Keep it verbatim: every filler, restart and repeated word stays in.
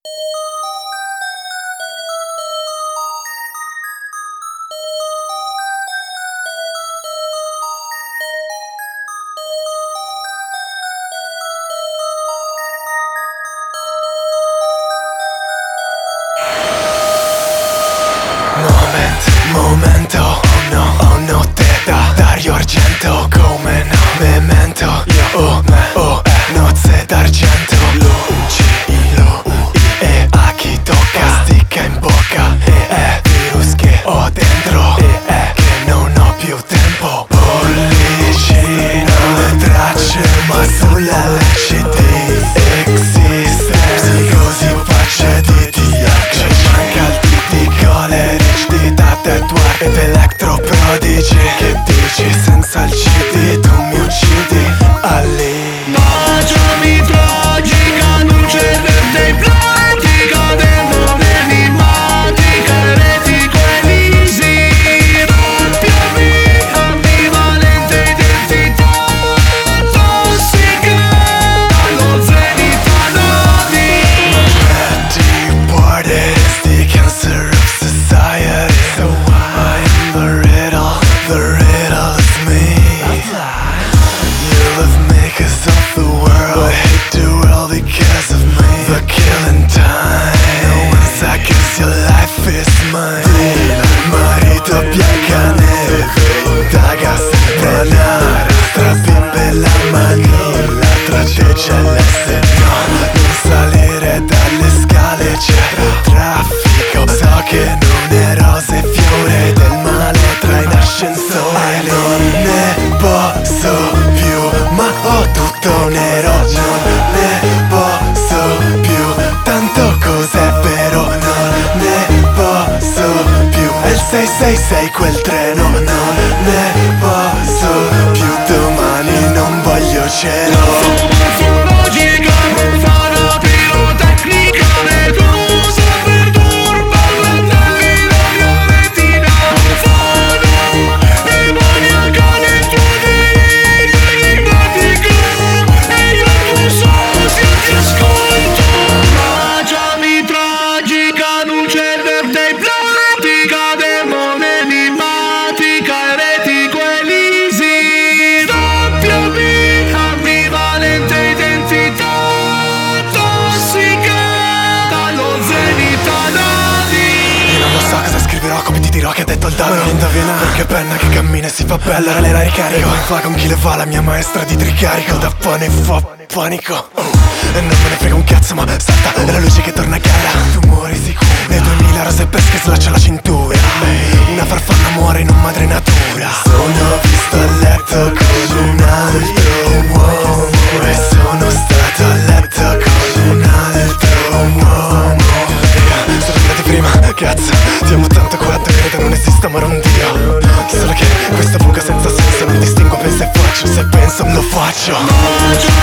Momento, momento, oh no, oh no, te da Dario Argento, come no, memento, oh, me, oh, eh, nozze d'argento, luci, lo, e a chi tocca, sticca in bocca, e è virus che ho dentro, e è che non ho più tempo, bollicino, le tracce, ma sulla L C D, esiste, psicosi, facce di T H, manca il di coleri ed electro prodigi. Che dici senza il C D tu mi uccidi allì. Baciami tragica, non c'è dei pratica, dentro l'enigmatica, eretico elisi, doppiami, ambivalente identità tossica, dallo zenith anodi. Deep party is the cancer of society. So I am the riddle, the riddle is me. You love me cause of the world, but hate the world because of me. The killing time, no one sa cause your life is mine. Il marito biancaneve, daga sempre nara, strabimbe la manina, tratteggia l'S. No, non salire dalle scale, c'è traffico. So che non è rose e fiore del male tra in ascensore. Non ne posso più, ma ho tutto nero. Non ne posso più, tanto cos'è vero. Non ne posso più, è il sei sei sei quel treno. Non ne posso più, domani non voglio cielo. Come ti dirò che ha detto il Dano, non indovina perché penna che cammina e si fa bella. Allora la ricarico e fa con chi le va, la mia maestra di tricarico. Da pane fa panico, oh. E non me ne frega un cazzo ma salta, è la luce che torna cara. Tu muori sicuro, nei duemila rose pesche slaccia la cintura. Una farfalla muore in un madre natura. Sono visto a letto con un altro uomo, e sono stato a letto con un altro uomo. Sono arrivati prima, cazzo, ti amo tanto quanto credo non esista amore un Dio. Solo che questa fuga senza senso non distingo penso e faccio, se penso lo faccio.